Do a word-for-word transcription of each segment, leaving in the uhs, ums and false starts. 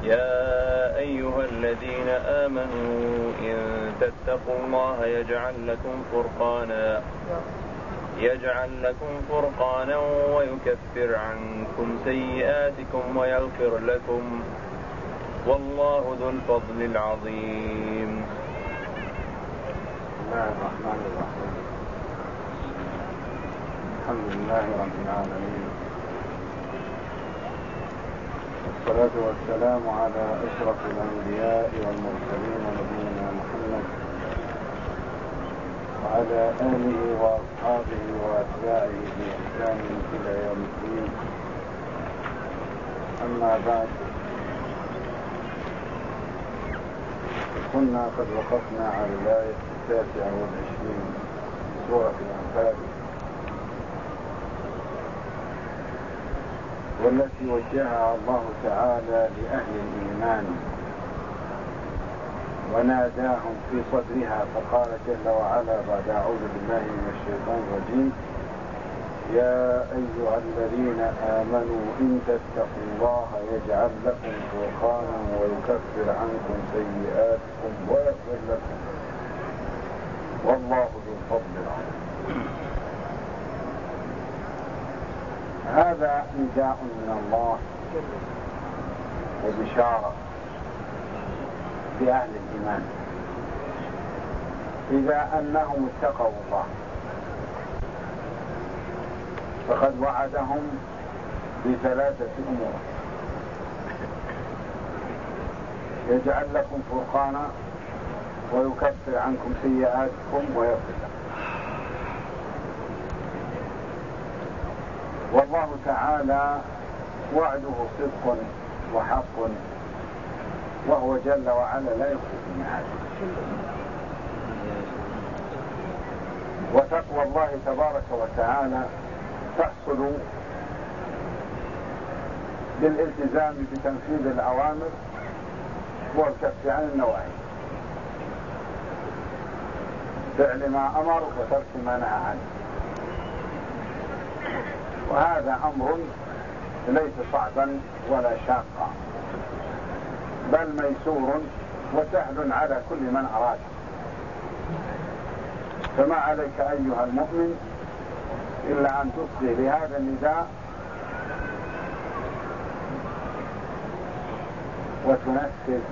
يا أيها الذين آمنوا إن تتقوا الله يجعل لكم فرقانا يجعل لكم فرقانا ويكفر عنكم سيئاتكم ويغفر لكم والله ذو الفضل العظيم. بسم الله الرحمن الرحيم. الحمد لله رب العالمين، والصلاة والسلام على أشرف الأنبياء والمرسلين نبينا محمد وعلى آله وأصحابه وأتباعه بإحسان إلى يوم الدين. أما بعد، كنا قد وقفنا على الآية التاسعة والعشرين من سورة الأنفال، والتي وجهها الله تعالى لأهل الإيمان وناداهم في صدرها، فقال جل وعلا بعد أعوذ بالله من الشيطان الرجيم: يا أيها الذين آمنوا إن تتقوا الله يجعل لكم فرقانا ويكفر عنكم سيئاتكم ويغفر لكم والله ذو الفضل العظيم. هذا نداء من الله وبشارة لأهل الإيمان إذا أنهم اتقوا الله، فقد وعدهم بثلاثة أمور: يجعل لكم فرقانا ويكفر عنكم سيئاتكم ويغفر لكم. والله تعالى وعده صدق وحق، وهو جل وعلا لا يخلف الميعاد. وتقوى الله تبارك وتعالى تحصل بالالتزام بتنفيذ الأوامر والكف عن النواهي، فعل ما أمر وترك ما نهى عنه. وهذا أمر ليس صعبا ولا شاقا، بل ميسور وسهل على كل من أراد. فما عليك أيها المؤمن إلا أن تصغي لهذا النداء وتنفذ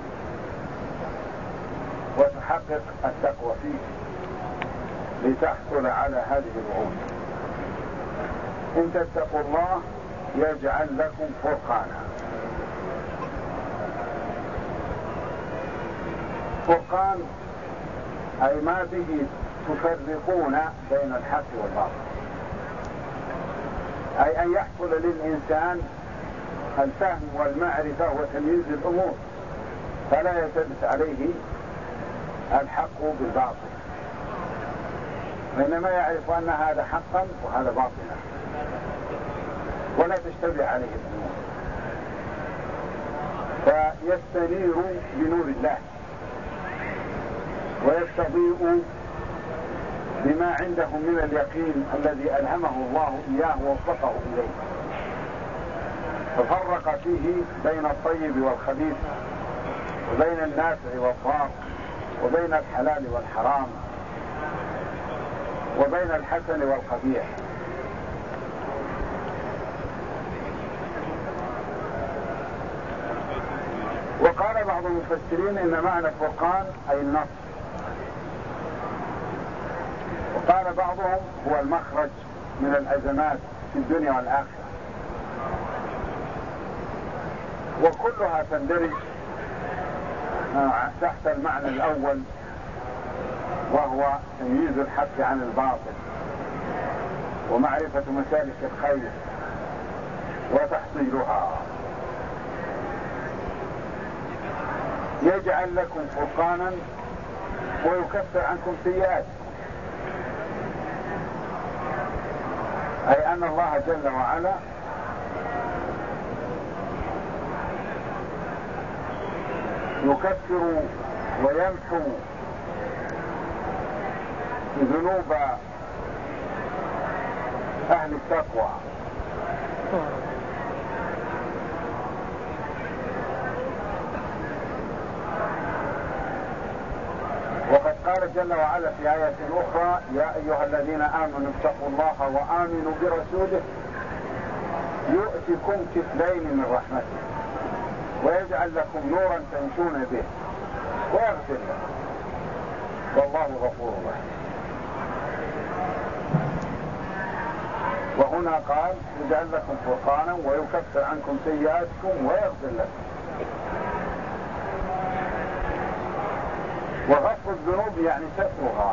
وتحقق التقوى فيه لتحصل على هذه الوعود. إن تتقوا الله يجعل لكم فرقانا. فرقان أي ما به تفرقون بين الحق والباطل، أي أن يحصل للإنسان الفهم والمعرفة وتمييز الأمور، فلا يلتبس عليه الحق بالباطل، وإنما يعرف أن هذا حقا وهذا باطلا، ولا تشتبه عليه الأمور، فيستنير بنور الله ويستضيء بما عنده من اليقين الذي ألهمه الله إياه ووفقه إليه، ففرق فيه بين الطيب والخبيث، وبين النافع والضار، وبين الحلال والحرام، وبين الحسن والقبيح. وقال بعض المفسرين إن معنى الفرقان أي النصر، وقال بعضهم هو المخرج من الأزمات في الدنيا والآخرة. وكلها تندرج تحت المعنى الأول، وهو تمييز الحق عن الباطل ومعرفة مسالك الخير وتحصيلها. يجعل لكم فرقانا ويكفر عنكم سيئاتكم، أي أن الله جل وعلا يكفر ويمحو ذنوب أهل التقوى قال جل وعلا في آية أخرى يا أيها الذين آمنوا اتقوا الله وآمنوا برسوله يؤتكم كفلين من رحمته ويجعل لكم نورا تمشون به ويغفر لكم والله غفور رحيم. وهنا قال يجعل لكم فرقانا ويكفر عنكم سيئاتكم ويغفر لكم. وغفر الذنوب يعني سترها،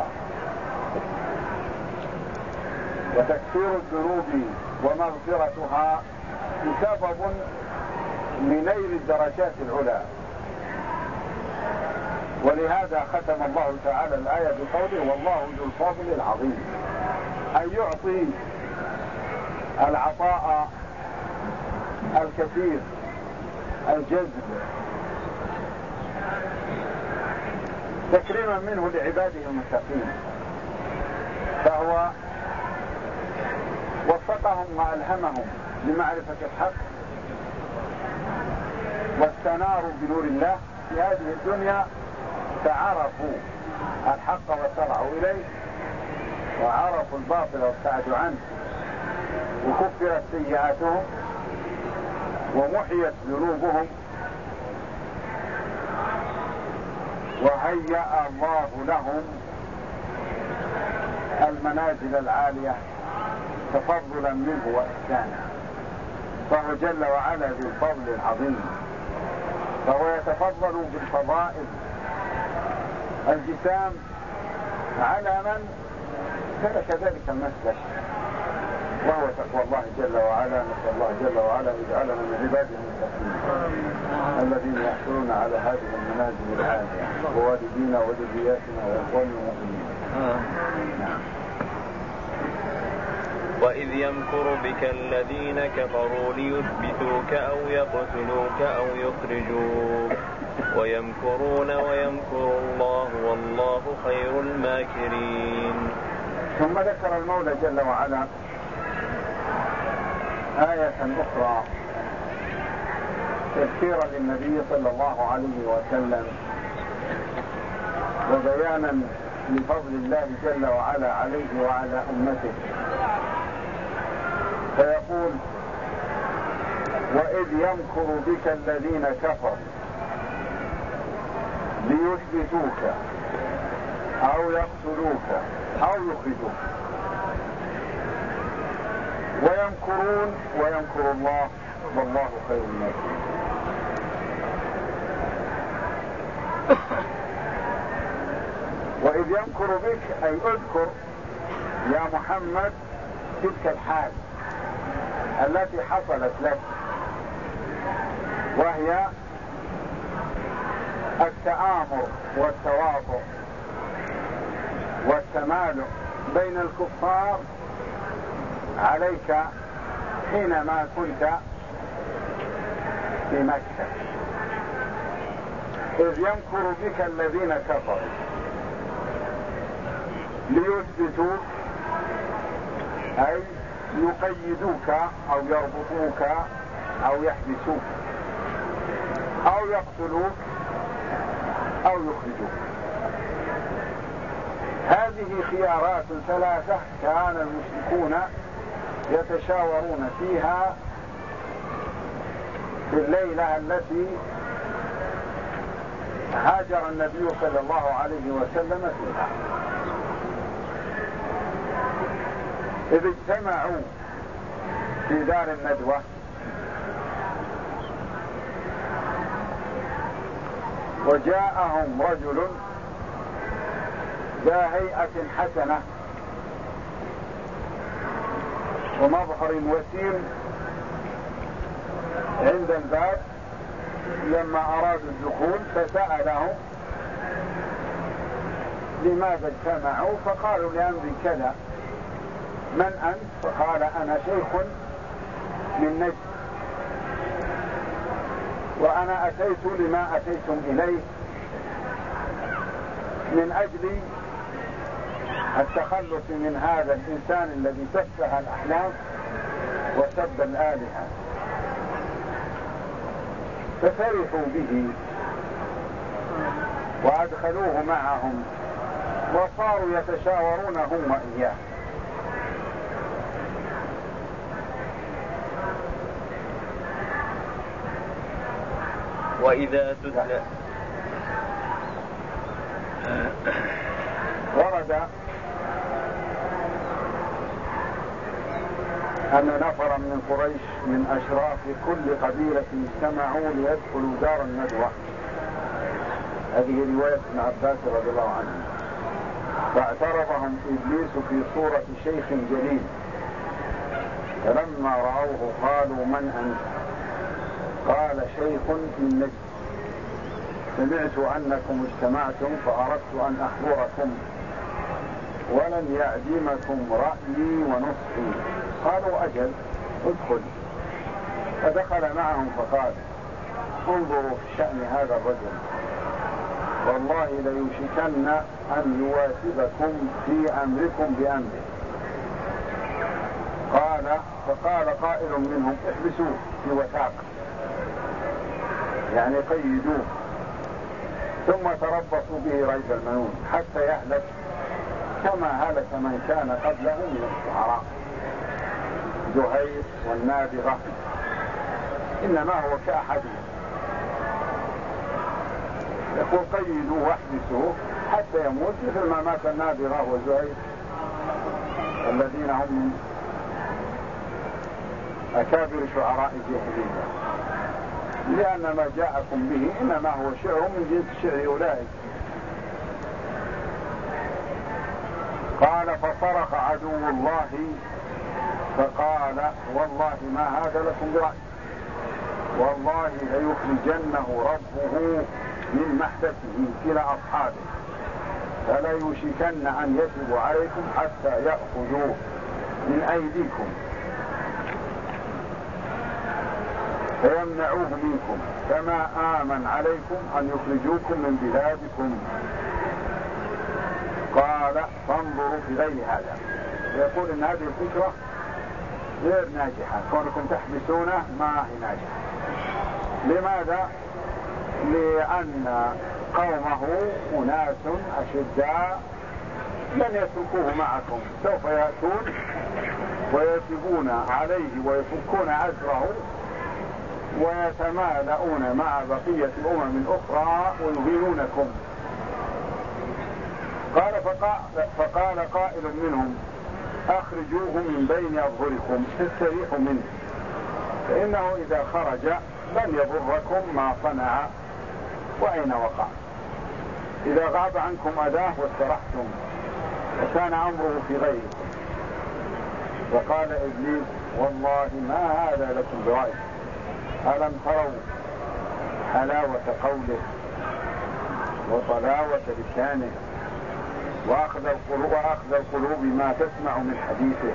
وتكفير الذنوب ومغفرتها سبب لنيل الدرجات العلى. ولهذا ختم الله تعالى الآية بقوله والله ذو الفضل العظيم، أن يعطي العطاء الكثير الجزل تكريما منه لعباده المتقين. فهو وفقهم وألهمهم لمعرفة الحق واستناروا بنور الله في هذه الدنيا، فعرفوا الحق وسرعوا إليه، وعرفوا الباطل وابتعدوا عنه، وكفرت سيئاتهم ومحيت ذنوبهم، وهيأ الله لهم المنازل العالية تفضلا منه وإحسانا. فهو جل وعلا ذو الفضل العظيم، فهو يتفضل بالفضائل الجسام على من ترك ذلك المسلك، وهو تقوى الله جل وعلا. نسأل الله جل وعلا يجعلنا من عباده المتقين الذين يحصلون على هذه المنازل العالية، ووالدينا وذرياتنا وإخواننا المؤمنين. نعم. وإذ يمكر بك الذين كفروا ليثبتوك أو يقتلوك أو يخرجوك ويمكرون ويمكر الله والله خير الماكرين. ثم ذكر المولى جل وعلا آية أخرى تذكيرا للنبي صلى الله عليه وسلم وبيانا لفضل الله جل وعلا عليه وعلى أمته، فيقول وإذ يمكر بك الذين كفروا ليثبتوك أو يقتلوك أو يخرجوك ويمكرون ويمكر الله والله خير الماكرين. وإذ يمكر بك أي اذكر يا محمد تلك الحال التي حصلت لك، وهي التآمر والتواطؤ والتمالؤ بين الكفار عليك حينما كنت في مكة. إذ يمكر بك الذين كفروا ليثبتوك أي يقيدوك أو يربطوك أو يحبسوك أو يقتلوك أو يخرجوك. هذه خيارات ثلاثة كان المشركون يتشاورون فيها في الليلة التي هاجر النبي صلى الله عليه وسلم فيها، إذ اجتمعوا في دار الندوة وجاءهم رجل ذا هيئة حسنة ومظهر وسيم عند الباب لما أرادوا الدخول، فسألهم لماذا اجتمعوا، فقالوا لأمر كذا. من أنت؟ فقال أنا شيخ من نجد وأنا أتيت لما أتيتم إليه من أجل التخلص من هذا الإنسان الذي سفه الأحلام وسب الآلهة. ففرحوا به وأدخلوه معهم وصاروا يتشاورون هم وإياه. وإذا تتلى ورد أن نفرا من قريش من أشراف كل قبيلة اجتمعوا ليدخلوا دار الندوة. هذه رواية ابن عباس رضي الله عنه. فاعترضهم إبليس في صورة شيخ جليل، فلما رأوه قالوا من أنت؟ قال شيخ من نجد، سمعت أنكم اجتمعتم فأردت أن أحضركم ولن يعدمكم رأيي ونصحي. قالوا أجل ادخل. فدخل معهم فقال انظروا في شأن هذا الرجل، والله ليوشكن أن يواسبكم في أمركم بأمره. قال فقال قائل منهم احبسوه في وثاق، يعني قيدوه، ثم تربصوا به ريب المنون حتى يهلك كما هلك من كان قبله من الشعراء زهير والنابغة، إنما هو كأحدهم. يقول قيدوه واحبسوه حتى يموت مثل ما مات النابغة وزهير الذين هم من أكابر شعراء الجاهلية، لأن ما جاءكم به إنما هو شعر من جنس شعر أولئك. قال فصرخ عدو الله فقال والله ما هذا لكم برأي، والله ليخرجنه ربه من محدثه إلى أصحابه، فلا يوشكن أن يتب عليكم حتى يأخذوه من أيديكم فيمنعوه منكم، فما آمن عليكم أن يخرجوكم من بلادكم. قال فانظروا في غير هذا. يقول إن هذه الفكرة غير ناجحة، كونكم تحبسونه ما هي ناجحة. لماذا؟ لأن قومه أناس أشداء لن يتركوه معكم، سوف يأتون ويتبون عليه ويفكون أسره ويتمالؤون مع بقية الأمم الأخرى ويهينونكم. قال فقال, فقال قائل منهم أخرجوه من بين أظهركم تستريحوا منه، فإنه إذا خرج لن يضركم ما صنع وأين وقع، إذا غاب عنكم أداه واسترحتم وكان أمره في غيركم. وقال إبليس والله ما هذا لكم برأي، ألم تروا حلاوة قوله وطلاوة لسانه وأخذ القلوب, وأخذ القلوب ما تسمع من حديثه،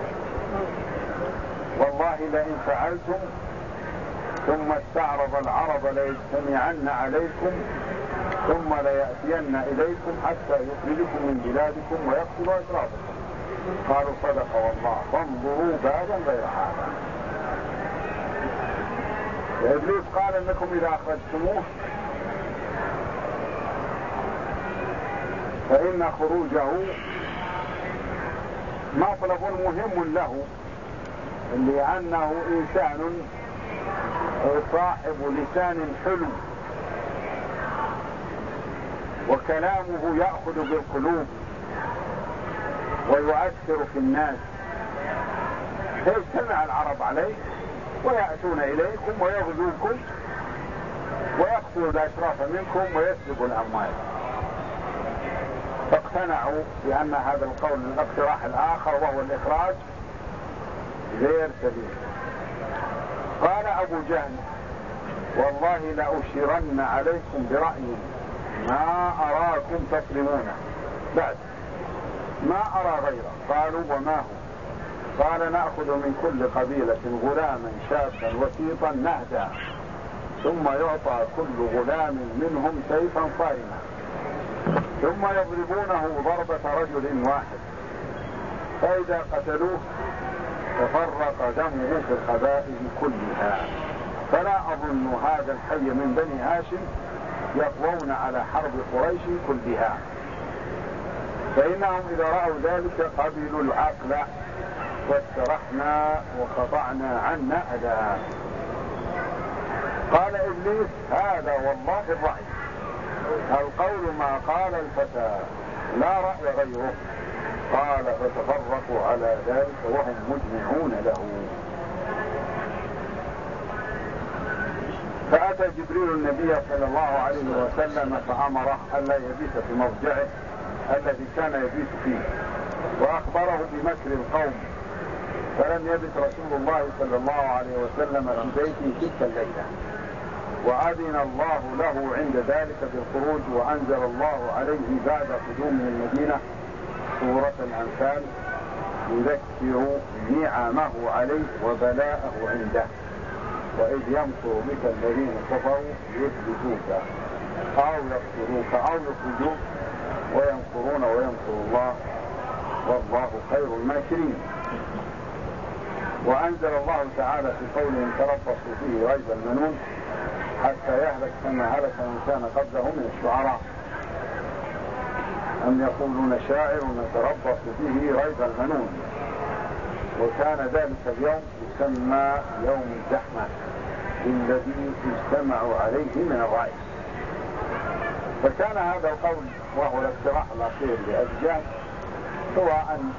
والله لئن فعلتم ثم استعرض العرب ليجتمعن عليكم ثم ليأتين إليكم حتى يخرجكم من بلادكم ويقتل أشرافكم. قالوا صدق والله فانظروا بابا غير هذا. إبليس قال إنكم إذا أخرجتموه فإن خروجه مطلب مهم له، لأنه إنسان صاحب لسان حلو وكلامه يأخذ بالقلوب ويؤثر في الناس، فيجتمع العرب عليه ويأتون إليكم ويغزوكم ويقتلوا الأشراف منكم ويسلبوا الأموال. فاقتنعوا بأن هذا القول الاقتراح الآخر وهو الإخراج غير سبيل. قال أبو جهل والله لأشيرن عليكم برأيي ما أراكم تسلمونه بعد، ما أرى غيره. قالوا وما هو؟ قال نأخذ من كل قبيلة غلاما شابا وسيطا نهدا، ثم يعطى كل غلام منهم سيفا صارما، ثم يضربونه ضربة رجل واحد، فإذا قتلوه تفرق دمه في القبائل كلها، فلا أظن هذا الحي من بني هاشم يقوون على حرب قريش كلها. فإنهم إذا رأوا ذلك قبلوا العقل واسترحنا وقطعنا عنا أذى. قال إبليس هذا والله الرأي، القول ما قال الفتى لا رأي غيره. قال فتفرقوا على ذلك وهم مجمعون له. فأتى جبريل النبي صلى الله عليه وسلم فأمره ألا يبيت في مرجعه الذي كان يبيت فيه، وأخبره بمكر القوم، فلم يبت رسول الله صلى الله عليه وسلم في بيته تلك الليلة، وأذن الله له عند ذلك بالخروج، وأنزل الله عليه بعد قدومه المدينة سورة الأنفال يذكر نعمه عليه وبلاءه عنده. وإذ يمكر بك الذين كفروا ليثبتوك أو يقتلوك أو يخرجوك ويمكرون ويمكر الله والله خير الماكرين. وأنزل الله تعالى في قولهم تربصوا فيه ريب المنون حتى يهلك كما هلك من كان قبله من الشعراء، أم يقولون شاعر نتربص به ريب المنون. وكان ذلك اليوم يسمى يوم الزحمة الذي اجتمعوا عليه من الرأي. فكان هذا القول وهو الاقتراح الأخير لأبجاد هو أن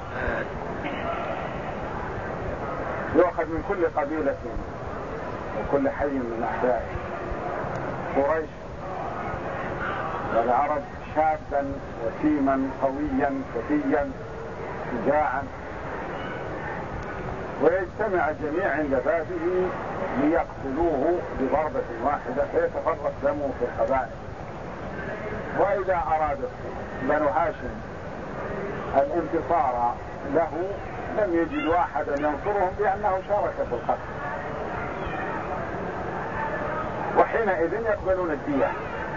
يؤخذ من كل قبيلة وكل حي من أحياء قريش والعرب شابا وسيما قويا كفيا شجاعا، ويجتمع الجميع عند بابه ليقتلوه بضربة واحدة فيتفرق دمه في القبائل. وإذا أرادت بنو هاشم الانتصار له لم يجدوا أحدا ينصرهم بأنه شارك في القتل، وحينئذ يقبلون الدية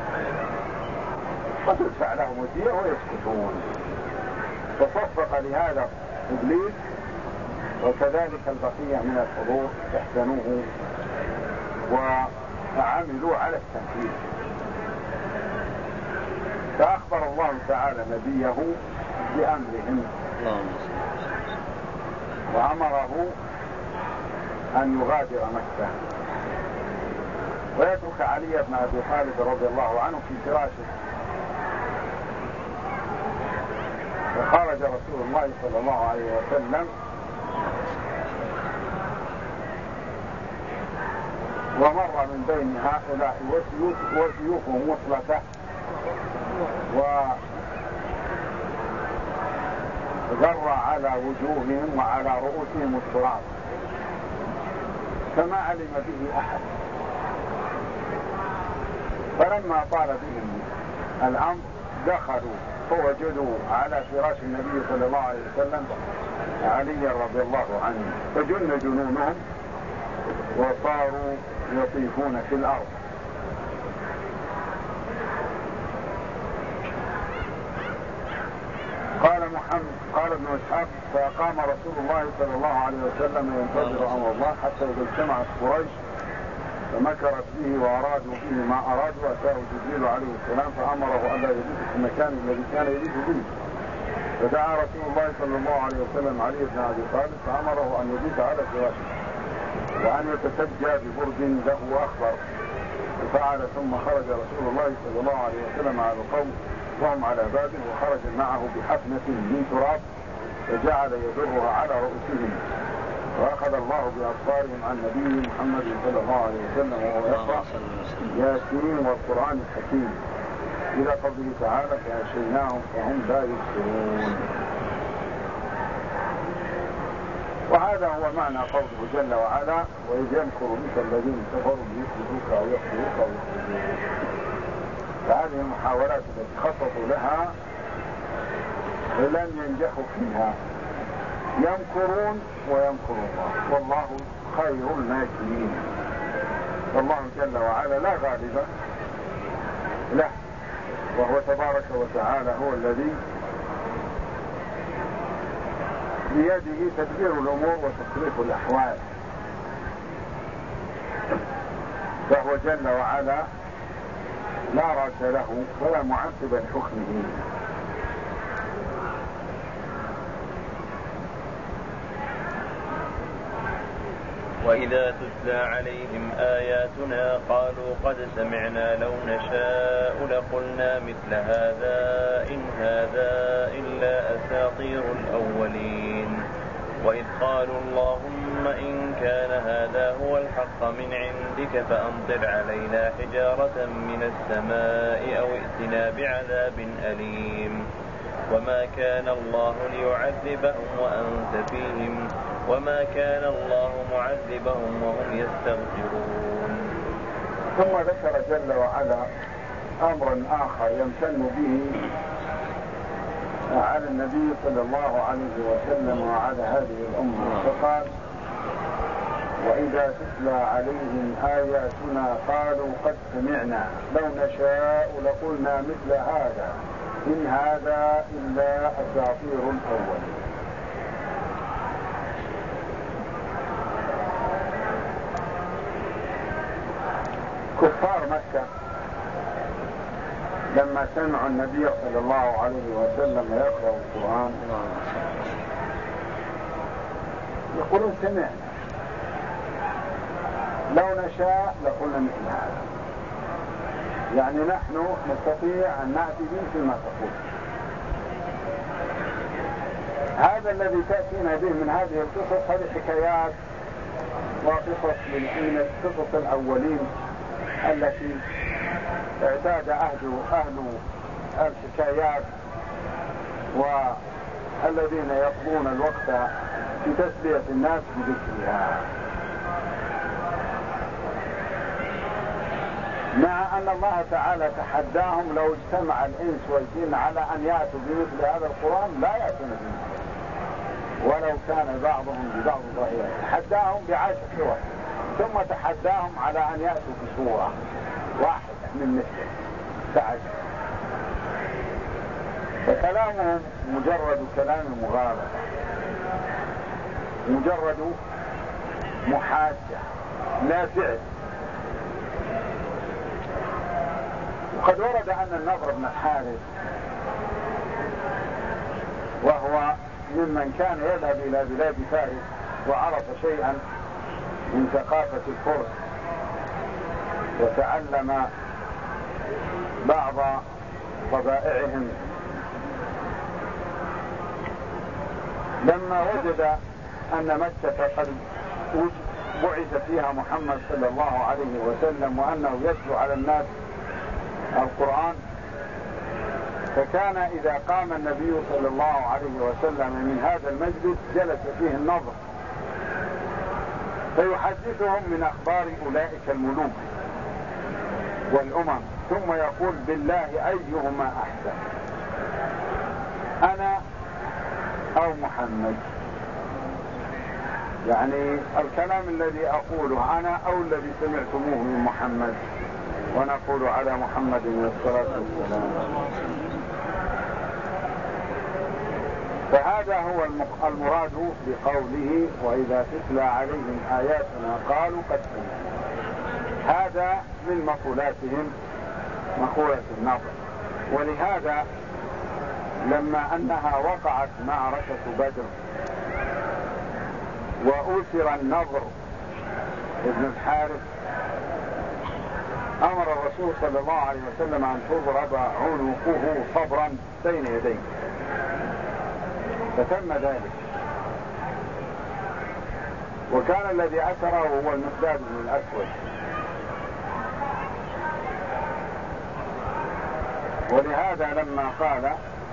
وتدفع لهم الدية ويسكتون. فصفق لهذا إبليس وكذلك البقية من الحضور احسنوه وعملوا على التنفيذ. فأخبر الله تعالى نبيه بأمرهم وأمره أن يغادر مكة ويترك علي بن أبي طالب رضي الله عنه في فراشه. فخرج رسول الله صلى الله عليه وسلم ومر من بين هؤلاء وسيوفهم وصلته وغر على وجوههم وعلى رؤوسهم التراب فما علم به أحد. فلما طال بهم الأمر دخلوا فوجدوا على فراش النبي صلى الله عليه وسلم علي رضي الله عنه، فجن جنونهم وصاروا يطيفون في الأرض. قال محمد قال ابن إسحاق فقام رسول الله صلى الله عليه وسلم ينتظر أمر الله حتى إذا اجتمعت قريش فمكرت به وأرادوا به ما أرادوا أتاه جبريل عليه السلام فأمره ألا يبيت في المكان الذي كان يبيت فيه. فدعا رسول الله صلى الله عليه وسلم علي بن أبي طالب فأمره أن يبيت على فراشه وأن يتسجى ببرد له أخضر. ففعل ثم خرج رسول الله صلى الله عليه وسلم على القوم وهم على بابه وخرج معه بحفنة من تراب فجعل يدرها على رؤوسهم وأخذ الله بأبصارهم عن نبيه محمد صلى الله عليه وسلم وهو يقرأ ياسين والقرآن الحكيم إلى قوله تعالى فأغشيناهم فهم لا يبصرون. وهذا هو معنى قوله جل وعلا وإذ يمكر بك الذين كفروا ليثبتوك أو يقتلوك أو يخرجوك. فهذه المحاولات التي خططوا لها لن ينجحوا فيها، يمكرون ويمكر الله والله خير الماكرين. والله جل وعلا لا غالب له وهو تبارك وتعالى هو الذي بيده تدبير الأمور وتصريف الأحوال، فهو جل وعلا لا راد له ولا معقب لحكمه. وإذا تتلى عليهم آياتنا قالوا قد سمعنا لو نشاء لقلنا مثل هذا إن هذا إلا أساطير الأولين وإذ قالوا اللهم إن كان هذا هو الحق من عندك فأمطر علينا حجارة من السماء أو ائتنا بعذاب أليم وما كان الله ليعذبهم وأنت فيهم وما كان الله معذبهم وهم يستغفرون. ثم ذكر جل وعلا أمرا آخر يمتن به على النبي صلى الله عليه وسلم وعلى هذه الأمة فقال وإذا تتلى عليهم آياتنا قالوا قد سمعنا لو نشاء لقلنا مثل هذا إن هذا إلا أساطير الأولين. كفار مكة لما سمعوا النبي صلى الله عليه وسلم يقرأ القرآن يقولون سمعنا لو نشاء لقلنا مثل هذا، يعني نحن نستطيع أن نأتي به فيما تقول. هذا الذي تأتينا به من هذه القصص هذه حكايات وقصص من القصص الأولين التي اعتاد أهل أهل الحكايات والذين يقضون الوقت في تسلية الناس بذكرها، مع أن الله تعالى تحداهم لو اجتمع الإنس والجن على أن يأتوا بمثل هذا القرآن لا يأتون بمثله ولو كان بعضهم ببعض ظهيرا. تحداهم بعشر سور ثم تحداهم على أن يأتوا بسورة واحدة من مثله تعجب. فكلامهم مجرد كلام مغالطة، مجرد محاجة لا فعل. وقد ورد أن النضر بن الحارث وهو ممن كان يذهب إلى بلاد فارس وعرف شيئا من ثقافة الفرس وتعلم بعض طبائعهم، لما وجد أن مكة قد بعث فيها محمد صلى الله عليه وسلم وأنه يتلو على الناس القرآن، فكان إذا قام النبي صلى الله عليه وسلم من هذا المجلس جلس فيه النضر فيحدثهم من أخبار أولئك الملوك والأمم، ثم يقول بالله أيهما أحسن أنا أو محمد، يعني الكلام الذي أقوله أنا أو الذي سمعتموه من محمد، ونقول على محمد والصلاة والسلام. فهذا هو المراد بقوله وإذا تتلى عليهم آياتنا قالوا قد سمعنا. هذا من مقولاتهم مقولة النضر. ولهذا لما أنها وقعت معركة بدر وأسر النضر ابن الحارث أمر الرسول صلى الله عليه وسلم أن تضرب عنقه صبرا بين يديه، فتم ذلك. وكان الذي أسره هو المقداد بن الأسود. ولهذا لما قال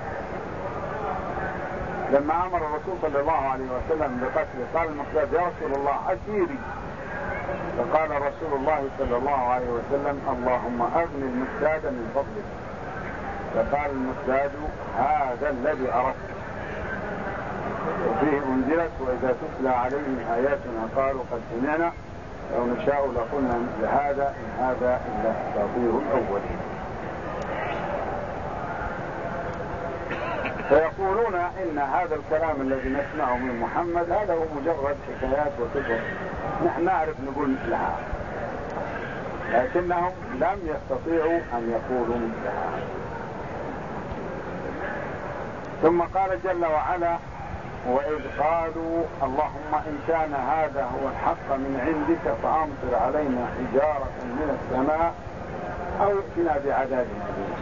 لما أمر الرسول صلى الله عليه وسلم بقتله قال المقداد يا رسول الله أسيري، فقال رسول الله صلى الله عليه وسلم اللهم أغن المقداد من فضلك، فقال المقداد هذا الذي أردت. وفيه أنزلت وإذا تتلى عليهم آياتنا قالوا قد سمعنا لو نشاء لقلنا مثل هذا إن هذا إلا أساطير الأولين. فيقولون إن هذا الكلام الذي نسمعه من محمد هذا هو مجرد حكايات وقصص نحن نعرف نقول مثلها، لكنهم لم يستطيعوا أن يقولوا مثلها. ثم قال جل وعلا وإذ قالوا اللهم إن كان هذا هو الحق من عندك فأمطر علينا حجارة من السماء أو ائتنا بعذاب أليم.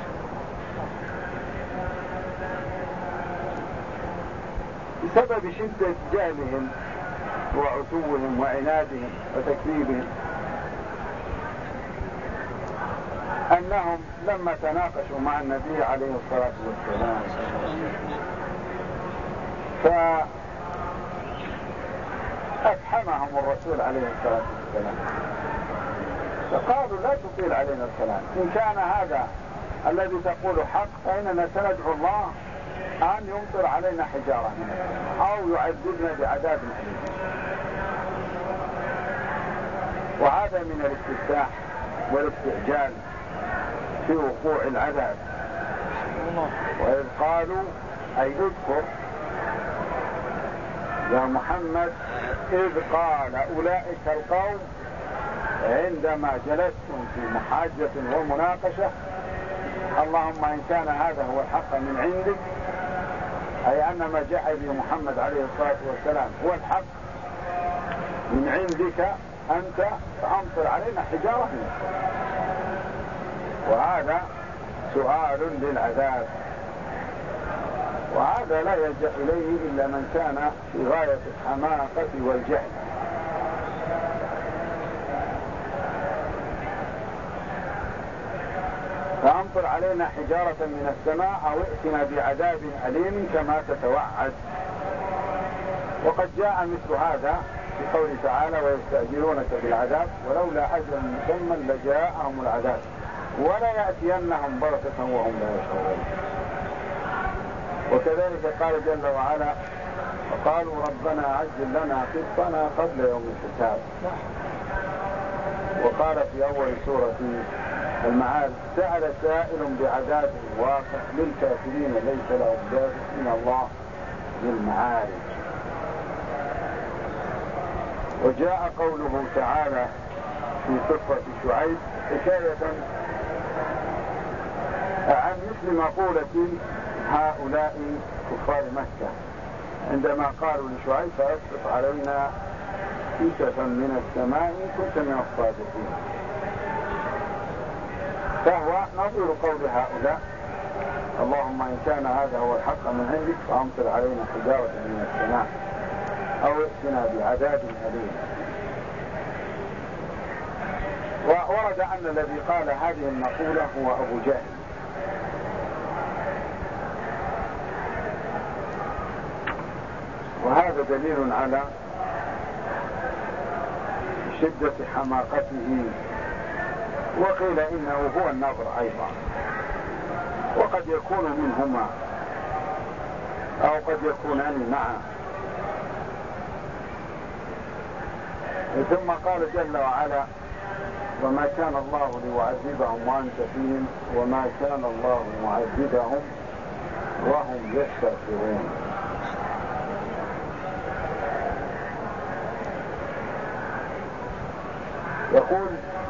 بسبب شدة جهلهم وعتوهم وعنادهم وتكذيبهم أنهم لما تناقشوا مع النبي عليه الصلاة والسلام فأفحمهم الرسول عليه الصلاة والسلام فقالوا لا تطيل علينا الكلام، إن كان هذا الذي تقول حق فإننا سندعو الله أن يمطر علينا حجارة من السماء أو يعذبنا بعذاب أليم. وهذا من الاستفتاح والاستعجال في وقوع العذاب. وإذ قالوا أي اذكر يا محمد إذ قال أولئك القوم عندما جلستم في محاجة ومناقشة اللهم إن كان هذا هو الحق من عندك، أي أن ما جاء به محمد عليه الصلاة والسلام هو الحق من عندك أنت فأمطر علينا حجارة من السماء. وهذا سؤال للعذاب، وهذا لا يلجأ إليه إلا من كان في غاية الحماقة والجهل. فأمطر علينا حجارة من السماء أو ائتنا بعذاب أليم كما تتوعد. وقد جاء مثل هذا في قوله تعالى ويستعجلونك بالعذاب ولولا أجل مسمى لجاءهم العذاب ولا يأتينهم بغتة وهم لا يشعرون. وكذلك قال جل وعلا وقالوا ربنا عجل لنا قسطنا قبل يوم الحساب. وقال في أول سورة المعارج سأل سائل بعذاب واقع للكافرين ليس له دافع من الله للمعارج. وجاء قوله تعالى في قصة شعيب حكاية عن مثل مقولة هؤلاء كفار مكة عندما قالوا لشعيب فأسقط علينا كسفا من السماء إن كنت من الصادقين. فهو نظير قول هؤلاء اللهم إن كان هذا هو الحق من عندك فأمطر علينا حجارة من السماء أو ائتنا بعذاب أليم. وورد أن الذي قال هذه المقولة هو أبو جهل. وهذا دليل على شدة حماقته. وقيل إنه هو النظر أيضا، وقد يكون منهما أو قد يكونان معا. ثم قال جل وعلا وما كان الله ليعذبهم وأنت فيهم وما كان الله معذبهم وهم يستغفرون. يقول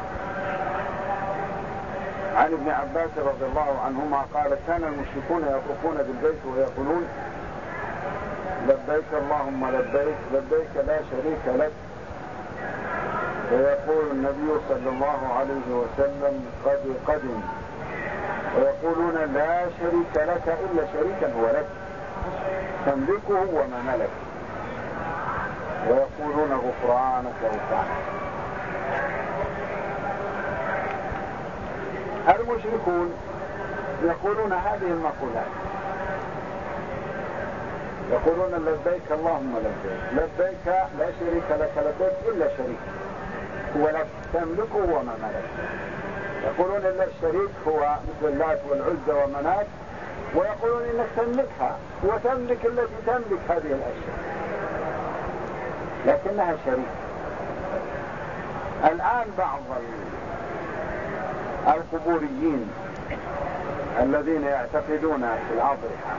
عن ابن عباس رضي الله عنهما قال كان المشركون يطوفون بالبيت ويقولون لبيك اللهم لبيك لبيك لا شريك لك، ويقول النبي صلى الله عليه وسلم قد قدم، ويقولون لا شريك لك إلا شريكا هو لك تملكه وما ملك، ويقولون غفرانك غفرانك. المشركون يقولون هذه المقولات، يقولون لبيك اللهم لبيك لبيك لا شريك لك لبيك إلا شريك هو لك تملكه وما ملك. يقولون إلا الشريك هو مثل اللات والعزى ومنات، ويقولون إنك تملكها وتملك التي تملك هذه الأشياء لكنها شريك. الآن بعض القبوريين الذين يعتقدون في الأضرحة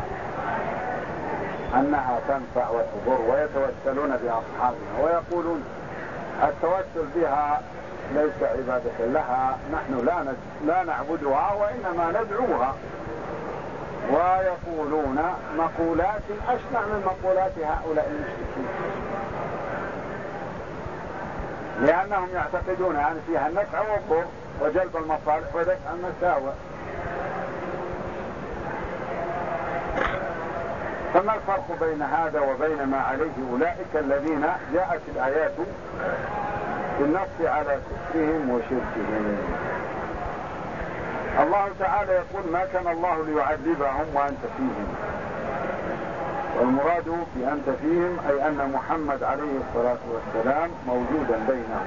أنها تنفع وتضر ويتوسلون بأصحابها ويقولون التوسل بها ليس عبادة لها، نحن لا لا نعبدها وإنما ندعوها. ويقولون مقولات أشنع من مقولات هؤلاء المشركين، لأنهم يعتقدون أن فيها النفع والضر وجلب المصالح ودفع المساوئ. فما الفرق بين هذا وبين ما عليه أولئك الذين جاءت الآيات بالنص على كفرهم وشركهم؟ الله تعالى يقول ما كان الله ليعذبهم وأنت فيهم، والمراد بأنت فيهم أي أن محمد عليه الصلاة والسلام موجودا بينهم.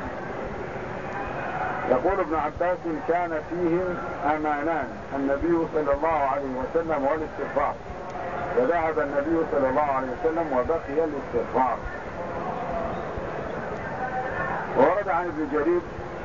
يقول ابن عباس كان فيهم أمانان، النبي صلى الله عليه وسلم والاستغفار، فذهب النبي صلى الله عليه وسلم وبقي الاستغفار. ورد عن ابن جرير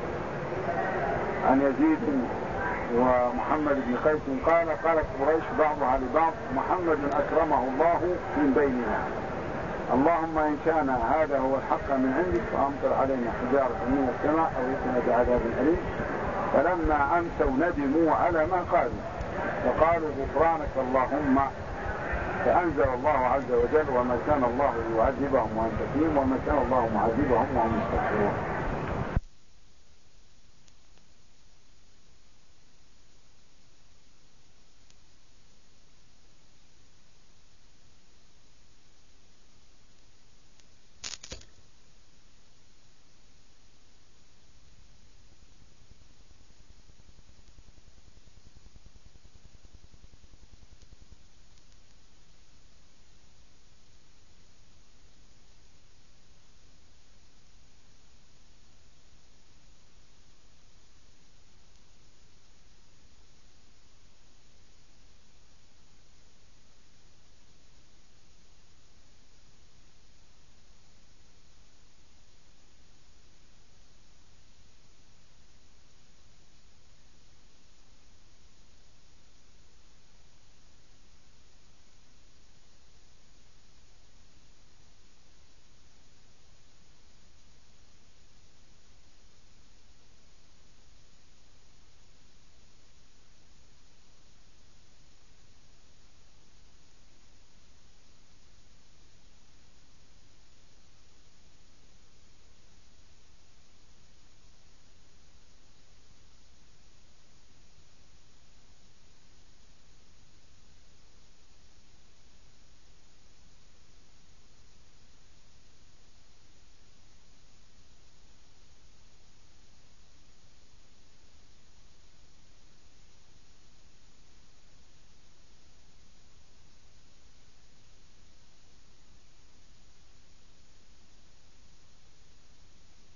عن يزيد ومحمد بن قيس قال قالت قريش بعضها لبعض محمد أكرمه الله من بيننا، اللهم إن كان هذا هو الحق من عندك فأمطر علينا حجارة من السماء أو ائتنا بعذاب أليم. فلما أمسوا ندموا على ما قالوا فقالوا غفرانك اللهم، فأنزل الله عز وجل وما كان الله ليعذبهم وأنت فيهم وما كان الله معذبهم وهم يستغفرون.